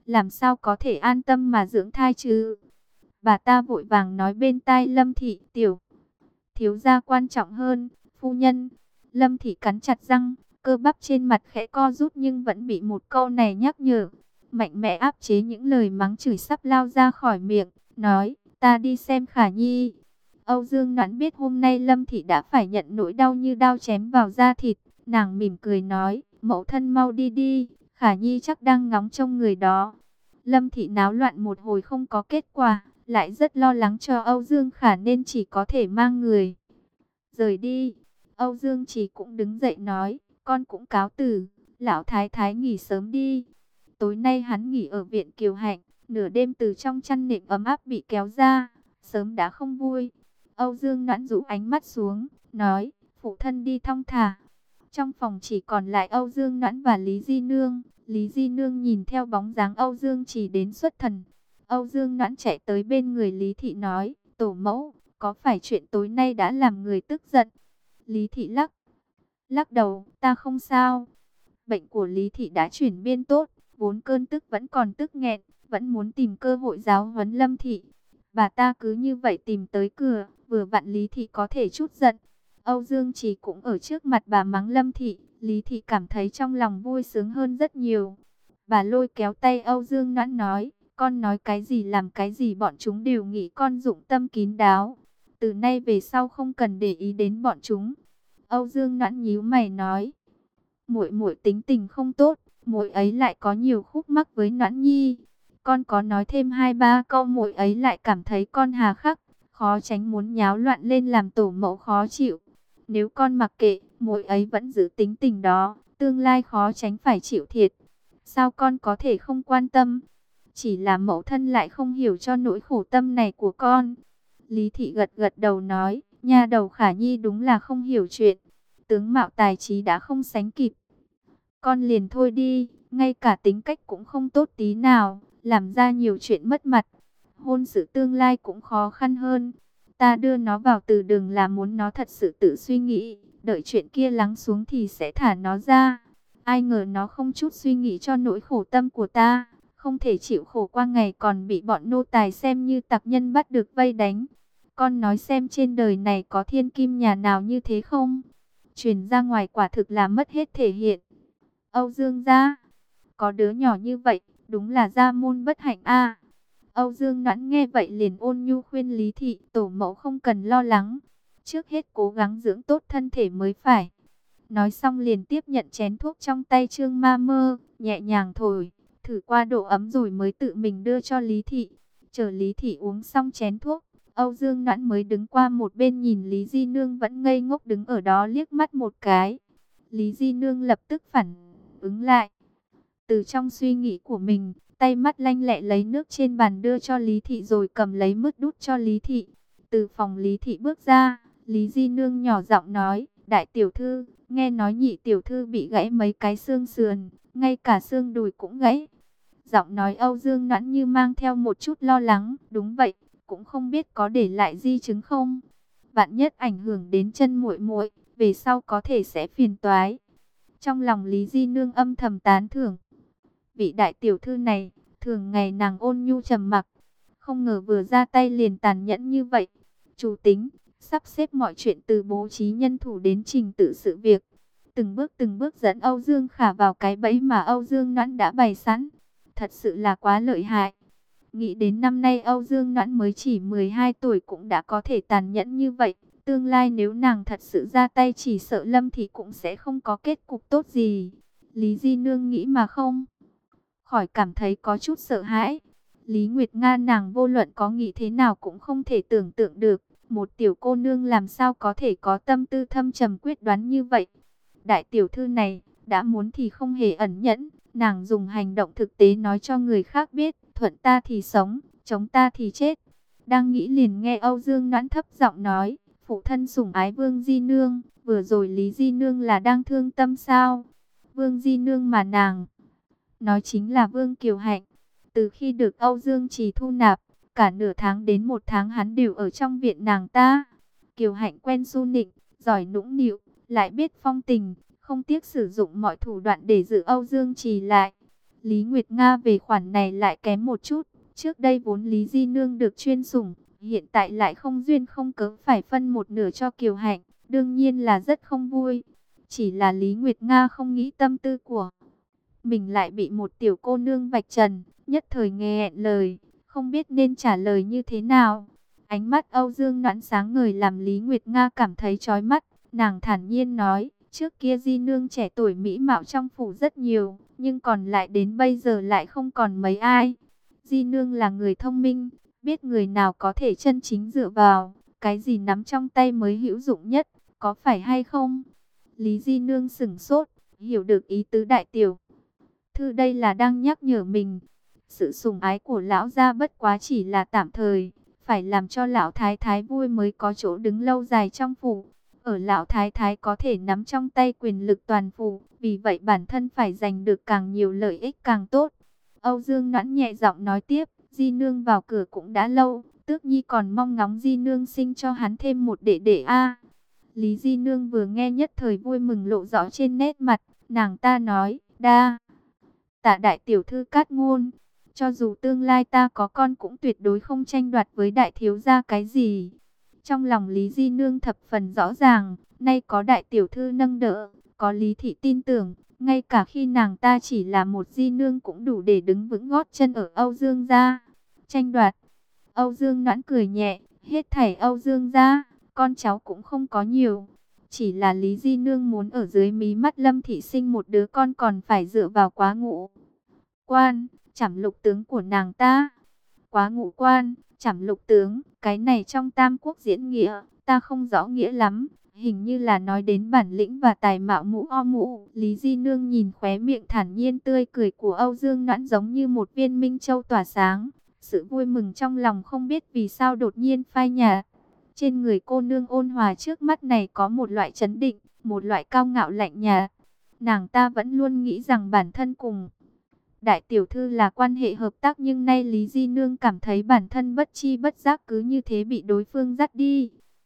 làm sao có thể an tâm mà dưỡng thai chứ? Bà ta vội vàng nói bên tai Lâm Thị, tiểu thiếu gia quan trọng hơn, phu nhân. Lâm Thị cắn chặt răng, cơ bắp trên mặt khẽ co rút nhưng vẫn bị một câu này nhắc nhở. Mạnh mẽ áp chế những lời mắng chửi sắp lao ra khỏi miệng, nói, ta đi xem Khả Nhi. Âu Dương Noãn biết hôm nay Lâm Thị đã phải nhận nỗi đau như đao chém vào da thịt, nàng mỉm cười nói, mẫu thân mau đi đi, Khả Nhi chắc đang ngóng trông người đó. Lâm Thị náo loạn một hồi không có kết quả, lại rất lo lắng cho Âu Dương Khả nên chỉ có thể mang người rời đi. Âu Dương Trì cũng đứng dậy nói, con cũng cáo từ, lão thái thái nghỉ sớm đi. Tối nay hắn nghỉ ở viện Kiều Hạnh, nửa đêm từ trong chăn nệm ấm áp bị kéo ra, sớm đã không vui. Âu Dương Noãn rũ ánh mắt xuống, nói, phụ thân đi thong thả. Trong phòng chỉ còn lại Âu Dương Noãn và Lý Di Nương. Lý Di Nương nhìn theo bóng dáng Âu Dương Trì đến xuất thần. Âu Dương Noãn chạy tới bên người Lý Thị nói, tổ mẫu, có phải chuyện tối nay đã làm người tức giận? Lý Thị lắc, lắc đầu, ta không sao. Bệnh của Lý Thị đã chuyển biến tốt, vốn cơn tức vẫn còn tức nghẹn, vẫn muốn tìm cơ hội giáo huấn Lâm Thị. Bà ta cứ như vậy tìm tới cửa, vừa vặn Lý Thị có thể chút giận. Âu Dương Trì cũng ở trước mặt bà mắng Lâm Thị, Lý Thị cảm thấy trong lòng vui sướng hơn rất nhiều. Bà lôi kéo tay Âu Dương Noãn nói, con nói cái gì làm cái gì bọn chúng đều nghĩ con dụng tâm kín đáo. Từ nay về sau không cần để ý đến bọn chúng. Âu Dương Noãn nhíu mày nói, muội muội tính tình không tốt, muội ấy lại có nhiều khúc mắc với Noãn Nhi. Con có nói thêm hai ba câu muội ấy lại cảm thấy con hà khắc, khó tránh muốn nháo loạn lên làm tổ mẫu khó chịu. Nếu con mặc kệ, muội ấy vẫn giữ tính tình đó, tương lai khó tránh phải chịu thiệt. Sao con có thể không quan tâm? Chỉ là mẫu thân lại không hiểu cho nỗi khổ tâm này của con. Lý Thị gật gật đầu nói, nha đầu Khả Nhi đúng là không hiểu chuyện. Tướng mạo tài trí đã không sánh kịp. Con liền thôi đi, ngay cả tính cách cũng không tốt tí nào, làm ra nhiều chuyện mất mặt. Hôn sự tương lai cũng khó khăn hơn. Ta đưa nó vào từ đường là muốn nó thật sự tự suy nghĩ, đợi chuyện kia lắng xuống thì sẽ thả nó ra. Ai ngờ nó không chút suy nghĩ cho nỗi khổ tâm của ta, không thể chịu khổ qua ngày còn bị bọn nô tài xem như tặc nhân bắt được vây đánh. Con nói xem trên đời này có thiên kim nhà nào như thế không? Truyền ra ngoài quả thực là mất hết thể hiện. Âu Dương gia, có đứa nhỏ như vậy, đúng là gia môn bất hạnh a. Âu Dương Noãn nghe vậy liền ôn nhu khuyên Lý Thị, tổ mẫu không cần lo lắng, trước hết cố gắng dưỡng tốt thân thể mới phải. Nói xong liền tiếp nhận chén thuốc trong tay Trương Ma Mơ, nhẹ nhàng thổi, thử qua độ ấm rồi mới tự mình đưa cho Lý Thị. Chờ Lý Thị uống xong chén thuốc, Âu Dương Noãn mới đứng qua một bên nhìn Lý Di Nương vẫn ngây ngốc đứng ở đó liếc mắt một cái. Lý Di Nương lập tức phản ứng lại. Từ trong suy nghĩ của mình, tay mắt lanh lẹ lấy nước trên bàn đưa cho Lý Thị rồi cầm lấy mứt đút cho Lý Thị. Từ phòng Lý Thị bước ra, Lý Di Nương nhỏ giọng nói, đại tiểu thư, nghe nói nhị tiểu thư bị gãy mấy cái xương sườn, ngay cả xương đùi cũng gãy. Giọng nói Âu Dương Noãn như mang theo một chút lo lắng, đúng vậy, cũng không biết có để lại di chứng không. Vạn nhất ảnh hưởng đến chân muội muội, về sau có thể sẽ phiền toái. Trong lòng Lý Di Nương âm thầm tán thưởng. Vị đại tiểu thư này, thường ngày nàng ôn nhu trầm mặc, không ngờ vừa ra tay liền tàn nhẫn như vậy. Chủ tính, sắp xếp mọi chuyện từ bố trí nhân thủ đến trình tự sự việc. Từng bước từng bước dẫn Âu Dương Khả vào cái bẫy mà Âu Dương Noãn đã bày sẵn. Thật sự là quá lợi hại. Nghĩ đến năm nay Âu Dương Noãn mới chỉ mười hai tuổi cũng đã có thể tàn nhẫn như vậy. Tương lai nếu nàng thật sự ra tay chỉ sợ Lâm thì cũng sẽ không có kết cục tốt gì. Lý Di Nương nghĩ mà không khỏi cảm thấy có chút sợ hãi. Lý Nguyệt Nga nàng vô luận có nghĩ thế nào cũng không thể tưởng tượng được. Một tiểu cô nương làm sao có thể có tâm tư thâm trầm quyết đoán như vậy. Đại tiểu thư này, đã muốn thì không hề ẩn nhẫn. Nàng dùng hành động thực tế nói cho người khác biết, thuận ta thì sống, chống ta thì chết. Đang nghĩ liền nghe Âu Dương Noãn thấp giọng nói, phụ thân sủng ái Vương Di Nương, vừa rồi Lý Di Nương là đang thương tâm sao? Vương Di Nương mà nàng nói chính là Vương Kiều Hạnh. Từ khi được Âu Dương Trì thu nạp, cả nửa tháng đến một tháng hắn đều ở trong viện nàng ta. Kiều Hạnh quen su nịnh, giỏi nũng nịu, lại biết phong tình, không tiếc sử dụng mọi thủ đoạn để giữ Âu Dương Trì lại. Lý Nguyệt Nga về khoản này lại kém một chút. Trước đây vốn Lý Di Nương được chuyên sủng, hiện tại lại không duyên không cớ phải phân một nửa cho Kiều Hạnh, đương nhiên là rất không vui. Chỉ là Lý Nguyệt Nga không nghĩ tâm tư của mình lại bị một tiểu cô nương vạch trần, nhất thời nghẹn lời, không biết nên trả lời như thế nào. Ánh mắt Âu Dương Noãn sáng ngời làm Lý Nguyệt Nga cảm thấy chói mắt, nàng thản nhiên nói, trước kia Di Nương trẻ tuổi mỹ mạo trong phủ rất nhiều, nhưng còn lại đến bây giờ lại không còn mấy ai. Di Nương là người thông minh, biết người nào có thể chân chính dựa vào, cái gì nắm trong tay mới hữu dụng nhất, có phải hay không? Lý Di Nương sững sốt, hiểu được ý tứ đại tiểu thư đây là đang nhắc nhở mình. Sự sủng ái của lão gia bất quá chỉ là tạm thời, phải làm cho lão thái thái vui mới có chỗ đứng lâu dài trong phủ. Ở lão thái thái có thể nắm trong tay quyền lực toàn phủ, vì vậy bản thân phải giành được càng nhiều lợi ích càng tốt. Âu Dương Noãn nhẹ giọng nói tiếp, Di Nương vào cửa cũng đã lâu, Tước Nhi còn mong ngóng Di Nương sinh cho hắn thêm một đệ đệ a. Lý Di Nương vừa nghe nhất thời vui mừng lộ rõ trên nét mặt, nàng ta nói, đa tạ đại tiểu thư cát ngôn, cho dù tương lai ta có con cũng tuyệt đối không tranh đoạt với đại thiếu gia cái gì. Trong lòng Lý Di Nương thập phần rõ ràng, nay có đại tiểu thư nâng đỡ, có Lý Thị tin tưởng, ngay cả khi nàng ta chỉ là một Di Nương cũng đủ để đứng vững gót chân ở Âu Dương gia. Tranh đoạt, Âu Dương Noãn cười nhẹ, hết thảy Âu Dương gia, con cháu cũng không có nhiều. Chỉ là Lý Di Nương muốn ở dưới mí mắt Lâm Thị sinh một đứa con còn phải dựa vào quá ngũ quan, trảm lục tướng của nàng ta. Quá ngũ quan, trảm lục tướng, cái này trong Tam Quốc diễn nghĩa, ta không rõ nghĩa lắm. Hình như là nói đến bản lĩnh và tài mạo mũ o mũ. Lý Di Nương nhìn khóe miệng thản nhiên tươi cười của Âu Dương Noãn giống như một viên minh châu tỏa sáng. Sự vui mừng trong lòng không biết vì sao đột nhiên phai nhạt. Trên người cô nương ôn hòa trước mắt này có một loại trấn định, một loại cao ngạo lạnh nhạt. Nàng ta vẫn luôn nghĩ rằng bản thân cùng đại tiểu thư là quan hệ hợp tác, nhưng nay Lý Di Nương cảm thấy bản thân bất chi bất giác cứ như thế bị đối phương dắt đi.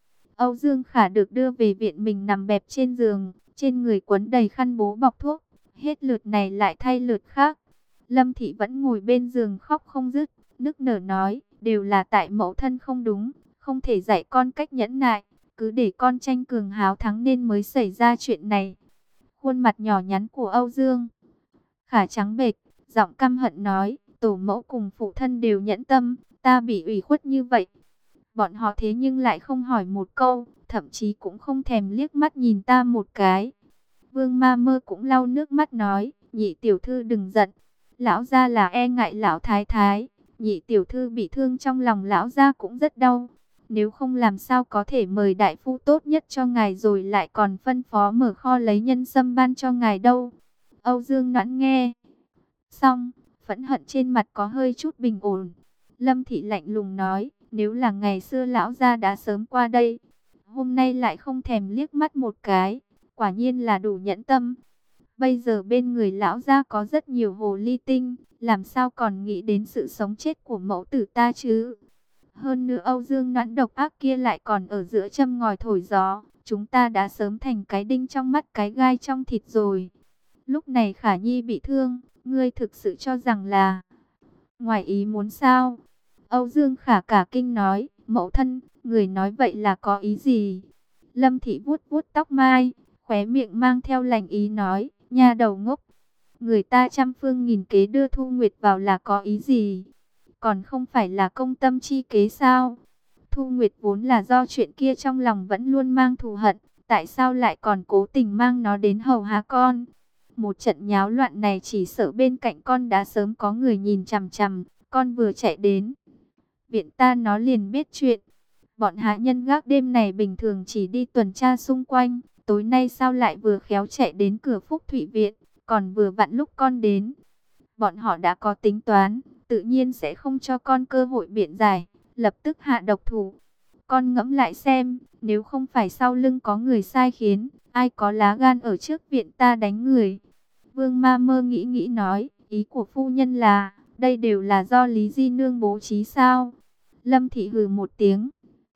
Âu Dương Khả được đưa về viện mình nằm bẹp trên giường, trên người quấn đầy khăn bố bọc thuốc, hết lượt này lại thay lượt khác. Lâm Thị vẫn ngồi bên giường khóc không dứt, nức nở nói, đều là tại mẫu thân không đúng, không thể dạy con cách nhẫn nại, cứ để con tranh cường háo thắng nên mới xảy ra chuyện này. Khuôn mặt nhỏ nhắn của Âu Dương Khả trắng bệch, giọng căm hận nói, tổ mẫu cùng phụ thân đều nhẫn tâm, ta bị ủy khuất như vậy. Bọn họ thế nhưng lại không hỏi một câu, thậm chí cũng không thèm liếc mắt nhìn ta một cái. Vương Ma Mơ cũng lau nước mắt nói, nhị tiểu thư đừng giận, lão gia là e ngại lão thái thái, nhị tiểu thư bị thương trong lòng lão gia cũng rất đau. Nếu không làm sao có thể mời đại phu tốt nhất cho ngài rồi lại còn phân phó mở kho lấy nhân sâm ban cho ngài đâu. Âu Dương Noãn nghe xong, phẫn hận trên mặt có hơi chút bình ổn. Lâm Thị lạnh lùng nói, nếu là ngày xưa lão gia đã sớm qua đây, hôm nay lại không thèm liếc mắt một cái, quả nhiên là đủ nhẫn tâm. Bây giờ bên người lão gia có rất nhiều hồ ly tinh, làm sao còn nghĩ đến sự sống chết của mẫu tử ta chứ? Hơn nữa Âu Dương Noãn độc ác kia lại còn ở giữa châm ngòi thổi gió, chúng ta đã sớm thành cái đinh trong mắt cái gai trong thịt rồi. Lúc này Khả Nhi bị thương, ngươi thực sự cho rằng là ngoài ý muốn sao? Âu Dương Khả cả kinh nói, mẫu thân, người nói vậy là có ý gì? Lâm Thị vuốt vuốt tóc mai, khóe miệng mang theo lành ý nói, nha đầu ngốc, người ta trăm phương nghìn kế đưa Thu Nguyệt vào là có ý gì? Còn không phải là công tâm chi kế sao? Thu Nguyệt vốn là do chuyện kia trong lòng vẫn luôn mang thù hận, tại sao lại còn cố tình mang nó đến hầu hạ con? Một trận nháo loạn này chỉ sợ bên cạnh con đã sớm có người nhìn chằm chằm, con vừa chạy đến viện ta nó liền biết chuyện. Bọn hạ nhân gác đêm này bình thường chỉ đi tuần tra xung quanh, tối nay sao lại vừa khéo chạy đến cửa Phúc Thụy viện, còn vừa vặn lúc con đến. Bọn họ đã có tính toán, tự nhiên sẽ không cho con cơ hội biện giải, lập tức hạ độc thủ. Con ngẫm lại xem, nếu không phải sau lưng có người sai khiến, ai có lá gan ở trước viện ta đánh người? Vương Ma Mơ nghĩ nghĩ nói, ý của phu nhân là, đây đều là do Lý Di Nương bố trí sao? Lâm Thị hừ một tiếng.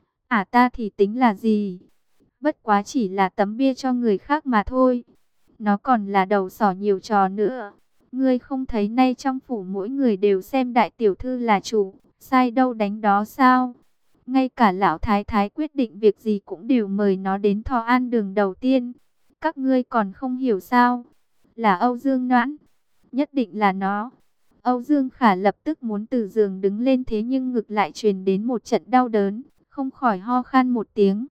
À ta thì tính là gì? Bất quá chỉ là tấm bia cho người khác mà thôi. Nó còn là đầu sỏ nhiều trò nữa. Ngươi không thấy nay trong phủ mỗi người đều xem đại tiểu thư là chủ, sai đâu đánh đó sao? Ngay cả lão thái thái quyết định việc gì cũng đều mời nó đến thọ an đường đầu tiên. Các ngươi còn không hiểu sao? Là Âu Dương Noãn, nhất định là nó. Âu Dương Khả lập tức muốn từ giường đứng lên, thế nhưng ngực lại truyền đến một trận đau đớn, không khỏi ho khan một tiếng.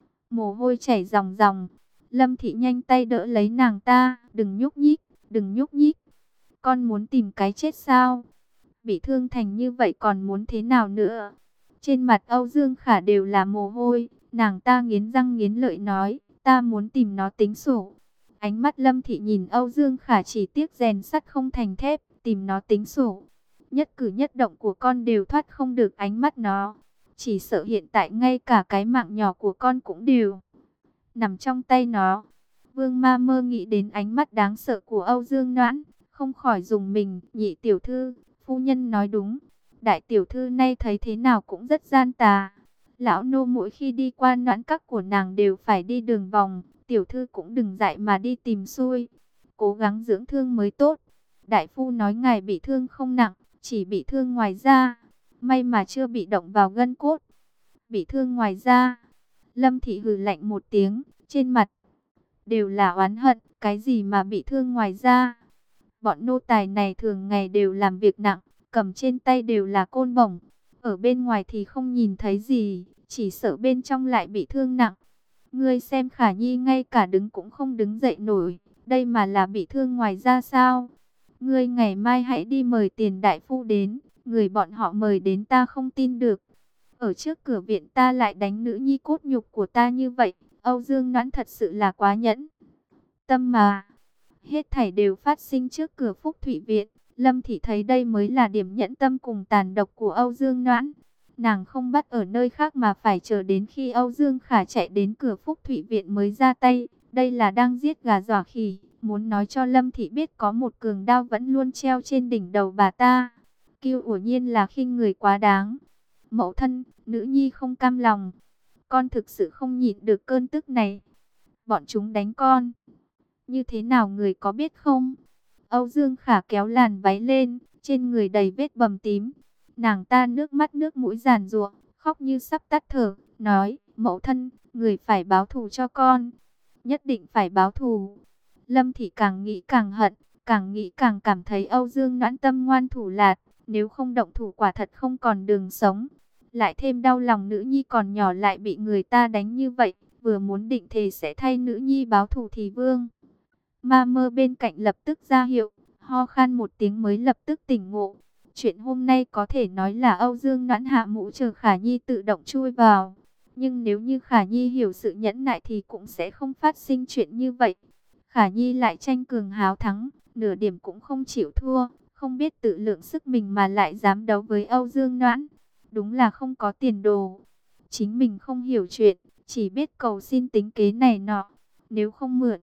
Mồ hôi chảy ròng ròng. Lâm Thị nhanh tay đỡ lấy nàng ta, đừng nhúc nhích, đừng nhúc nhích. Con muốn tìm cái chết sao? Bị thương thành như vậy còn muốn thế nào nữa? Trên mặt Âu Dương Khả đều là mồ hôi, nàng ta nghiến răng nghiến lợi nói, ta muốn tìm nó tính sổ. Ánh mắt Lâm Thị nhìn Âu Dương Khả chỉ tiếc rèn sắt không thành thép, tìm nó tính sổ. Nhất cử nhất động của con đều thoát không được ánh mắt nó. Chỉ sợ hiện tại ngay cả cái mạng nhỏ của con cũng đều nằm trong tay nó. Vương Ma Mơ nghĩ đến ánh mắt đáng sợ của Âu Dương Noãn, không khỏi dùng mình. Nhị tiểu thư, phu nhân nói đúng. Đại tiểu thư nay thấy thế nào cũng rất gian tà. Lão nô mỗi khi đi qua Noãn các của nàng đều phải đi đường vòng. Tiểu thư cũng đừng dại mà đi tìm xui, cố gắng dưỡng thương mới tốt. Đại phu nói ngài bị thương không nặng, chỉ bị thương ngoài da, may mà chưa bị động vào gân cốt. Bị thương ngoài da. Lâm Thị hừ lạnh một tiếng, trên mặt đều là oán hận. Cái gì mà bị thương ngoài da? Bọn nô tài này thường ngày đều làm việc nặng, cầm trên tay đều là côn bổng. Ở bên ngoài thì không nhìn thấy gì, chỉ sợ bên trong lại bị thương nặng. Ngươi xem Khả Nhi ngay cả đứng cũng không đứng dậy nổi, đây mà là bị thương ngoài da sao? Ngươi ngày mai hãy đi mời Tiền đại phu đến, người bọn họ mời đến ta không tin được. Ở trước cửa viện ta lại đánh nữ nhi cốt nhục của ta như vậy, Âu Dương Noãn thật sự là quá nhẫn tâm mà. Hết thảy đều phát sinh trước cửa Phúc Thụy viện. Lâm Thị thấy đây mới là điểm nhẫn tâm cùng tàn độc của Âu Dương Noãn. Nàng không bắt ở nơi khác mà phải chờ đến khi Âu Dương Khả chạy đến cửa Phúc Thụy viện mới ra tay. Đây là đang giết gà dọa khỉ, muốn nói cho Lâm Thị biết có một cường đao vẫn luôn treo trên đỉnh đầu bà ta. Kiêu ủa nhiên là khinh người quá đáng. Mẫu thân, nữ nhi không cam lòng. Con thực sự không nhịn được cơn tức này. Bọn chúng đánh con. Như thế nào người có biết không? Âu Dương Khả kéo làn váy lên, trên người đầy vết bầm tím. Nàng ta nước mắt nước mũi giàn giụa, khóc như sắp tắt thở, nói, mẫu thân, người phải báo thù cho con. Nhất định phải báo thù. Lâm Thị càng nghĩ càng hận, càng nghĩ càng cảm thấy Âu Dương Noãn tâm ngoan thủ lạt. Nếu không động thủ quả thật không còn đường sống. Lại thêm đau lòng nữ nhi còn nhỏ lại bị người ta đánh như vậy. Vừa muốn định thề sẽ thay nữ nhi báo thù thì Vương Ma Mơ bên cạnh lập tức ra hiệu, ho khan một tiếng mới lập tức tỉnh ngộ. Chuyện hôm nay có thể nói là Âu Dương Noãn hạ mũ chờ Khả Nhi tự động chui vào. Nhưng nếu như Khả Nhi hiểu sự nhẫn nại thì cũng sẽ không phát sinh chuyện như vậy. Khả Nhi lại tranh cường háo thắng, nửa điểm cũng không chịu thua, không biết tự lượng sức mình mà lại dám đấu với Âu Dương Noãn. Đúng là không có tiền đồ. Chính mình không hiểu chuyện, chỉ biết cầu xin tính kế này nọ. Nếu không mượn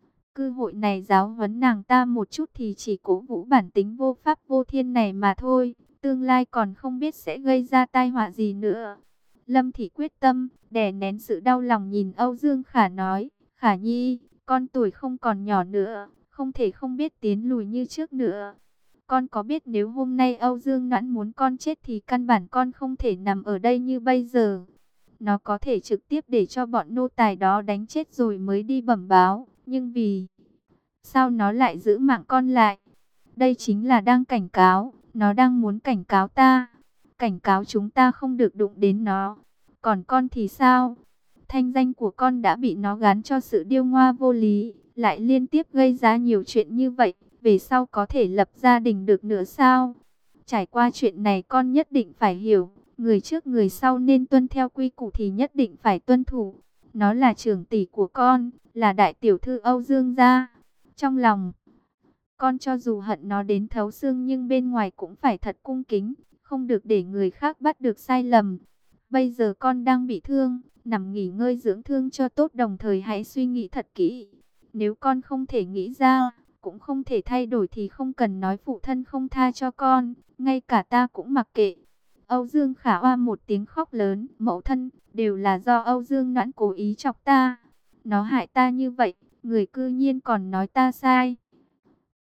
cơ hội này giáo huấn nàng ta một chút thì chỉ cố vũ bản tính vô pháp vô thiên này mà thôi. Tương lai còn không biết sẽ gây ra tai họa gì nữa. Lâm Thị quyết tâm, đè nén sự đau lòng nhìn Âu Dương Khả nói, Khả Nhi, con tuổi không còn nhỏ nữa, không thể không biết tiến lùi như trước nữa. Con có biết nếu hôm nay Âu Dương Noãn muốn con chết thì căn bản con không thể nằm ở đây như bây giờ. Nó có thể trực tiếp để cho bọn nô tài đó đánh chết rồi mới đi bẩm báo. Nhưng vì sao nó lại giữ mạng con lại? Đây chính là đang cảnh cáo. Nó đang muốn cảnh cáo ta. Cảnh cáo chúng ta không được đụng đến nó. Còn con thì sao? Thanh danh của con đã bị nó gán cho sự điêu ngoa vô lý. Lại liên tiếp gây ra nhiều chuyện như vậy. Về sau có thể lập gia đình được nữa sao? Trải qua chuyện này con nhất định phải hiểu. Người trước người sau nên tuân theo quy củ thì nhất định phải tuân thủ. Nó là trưởng tỷ của con, là đại tiểu thư Âu Dương gia. Trong lòng, con cho dù hận nó đến thấu xương nhưng bên ngoài cũng phải thật cung kính, không được để người khác bắt được sai lầm. Bây giờ con đang bị thương, nằm nghỉ ngơi dưỡng thương cho tốt, đồng thời hãy suy nghĩ thật kỹ. Nếu con không thể nghĩ ra, cũng không thể thay đổi thì không cần nói phụ thân không tha cho con, ngay cả ta cũng mặc kệ. Âu Dương Khả oa một tiếng khóc lớn, mẫu thân, đều là do Âu Dương Noãn cố ý chọc ta. Nó hại ta như vậy, người cư nhiên còn nói ta sai.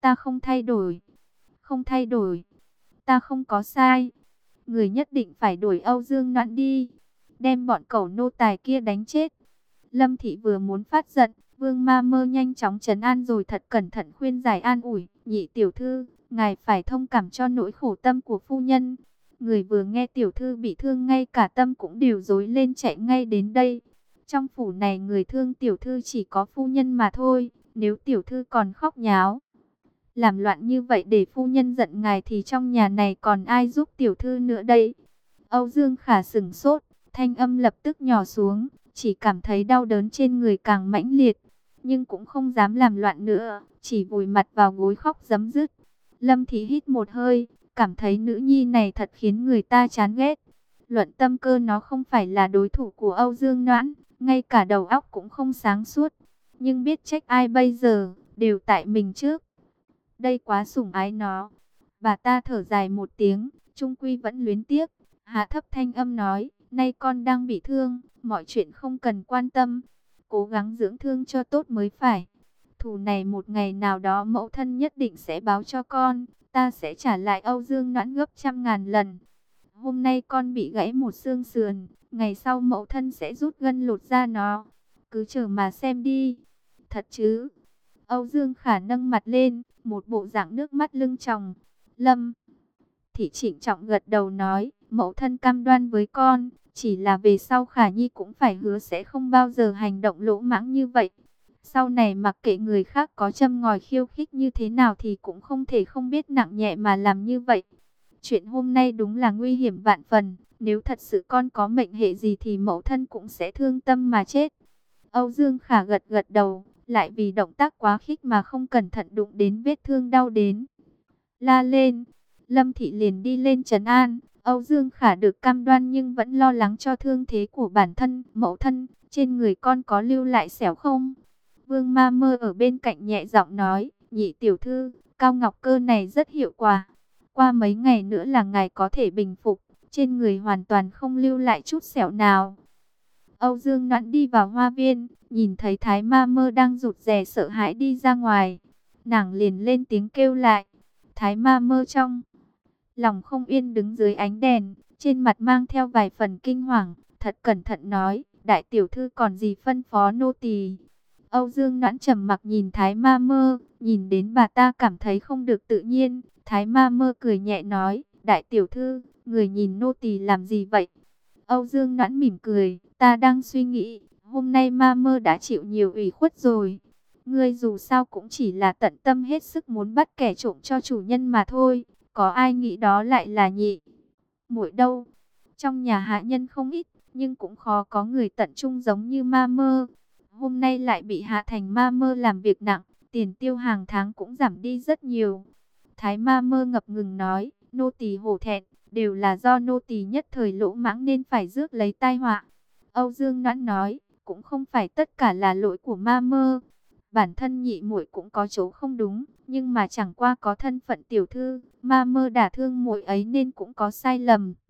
Ta không thay đổi. Không thay đổi. Ta không có sai. Người nhất định phải đuổi Âu Dương Noãn đi. Đem bọn cẩu nô tài kia đánh chết. Lâm Thị vừa muốn phát giận, Vương Ma Mơ nhanh chóng trấn an rồi thật cẩn thận khuyên giải an ủi. Nhị tiểu thư, ngài phải thông cảm cho nỗi khổ tâm của phu nhân. Người vừa nghe tiểu thư bị thương ngay cả tâm cũng đều rối lên chạy ngay đến đây. Trong phủ này người thương tiểu thư chỉ có phu nhân mà thôi. Nếu tiểu thư còn khóc nháo, làm loạn như vậy để phu nhân giận ngài thì trong nhà này còn ai giúp tiểu thư nữa đây? Âu Dương Khả sững sốt, thanh âm lập tức nhỏ xuống, chỉ cảm thấy đau đớn trên người càng mãnh liệt, nhưng cũng không dám làm loạn nữa, chỉ vùi mặt vào gối khóc rấm rứt. Lâm Thị hít một hơi, cảm thấy nữ nhi này thật khiến người ta chán ghét. Luận tâm cơ nó không phải là đối thủ của Âu Dương Noãn, ngay cả đầu óc cũng không sáng suốt. Nhưng biết trách ai bây giờ, đều tại mình trước. Đây quá sủng ái nó. Bà ta thở dài một tiếng, trung quy vẫn luyến tiếc. Hạ thấp thanh âm nói, nay con đang bị thương, mọi chuyện không cần quan tâm. Cố gắng dưỡng thương cho tốt mới phải. Thù này một ngày nào đó mẫu thân nhất định sẽ báo cho con. Ta sẽ trả lại Âu Dương Noãn gấp trăm ngàn lần. Hôm nay con bị gãy một xương sườn, ngày sau mẫu thân sẽ rút gân lột da nó. Cứ chờ mà xem đi. Thật chứ? Âu Dương Khả nâng mặt lên, một bộ dạng nước mắt lưng tròng. Lâm Thị trịnh trọng gật đầu nói, mẫu thân cam đoan với con, chỉ là về sau Khả Nhi cũng phải hứa sẽ không bao giờ hành động lỗ mãng như vậy. Sau này mặc kệ người khác có châm ngòi khiêu khích như thế nào thì cũng không thể không biết nặng nhẹ mà làm như vậy. Chuyện hôm nay đúng là nguy hiểm vạn phần, nếu thật sự con có mệnh hệ gì thì mẫu thân cũng sẽ thương tâm mà chết. Âu Dương Khả gật gật đầu, lại vì động tác quá khích mà không cẩn thận đụng đến vết thương đau đến. La lên, Lâm Thị liền đi lên trấn an. Âu Dương Khả được cam đoan nhưng vẫn lo lắng cho thương thế của bản thân. Mẫu thân, trên người con có lưu lại sẹo không? Vương Ma Mơ ở bên cạnh nhẹ giọng nói, nhị tiểu thư, cao ngọc cơ này rất hiệu quả. Qua mấy ngày nữa là ngài có thể bình phục, trên người hoàn toàn không lưu lại chút sẹo nào. Âu Dương Noãn đi vào hoa viên, nhìn thấy Thái Ma Mơ đang rụt rè sợ hãi đi ra ngoài. Nàng liền lên tiếng kêu lại. Thái Ma Mơ trong lòng không yên đứng dưới ánh đèn, trên mặt mang theo vài phần kinh hoàng, thật cẩn thận nói, đại tiểu thư còn gì phân phó nô tỳ. Âu Dương Noãn trầm mặc nhìn Thái Ma Mơ, nhìn đến bà ta cảm thấy không được tự nhiên. Thái Ma Mơ cười nhẹ nói, đại tiểu thư, người nhìn nô tỳ làm gì vậy? Âu Dương Noãn mỉm cười, ta đang suy nghĩ, hôm nay Ma Mơ đã chịu nhiều ủy khuất rồi. Ngươi dù sao cũng chỉ là tận tâm hết sức muốn bắt kẻ trộm cho chủ nhân mà thôi, có ai nghĩ đó lại là nhị muội đâu. Trong nhà hạ nhân không ít, nhưng cũng khó có người tận trung giống như Ma Mơ. Hôm nay lại bị hạ thành Ma Mơ làm việc nặng, tiền tiêu hàng tháng cũng giảm đi rất nhiều. Thái Ma Mơ ngập ngừng nói, nô tỳ hổ thẹn, đều là do nô tỳ nhất thời lỗ mãng nên phải rước lấy tai họa. Âu Dương Noãn nói, cũng không phải tất cả là lỗi của Ma Mơ. Bản thân nhị muội cũng có chỗ không đúng, nhưng mà chẳng qua có thân phận tiểu thư, Ma Mơ đả thương muội ấy nên cũng có sai lầm.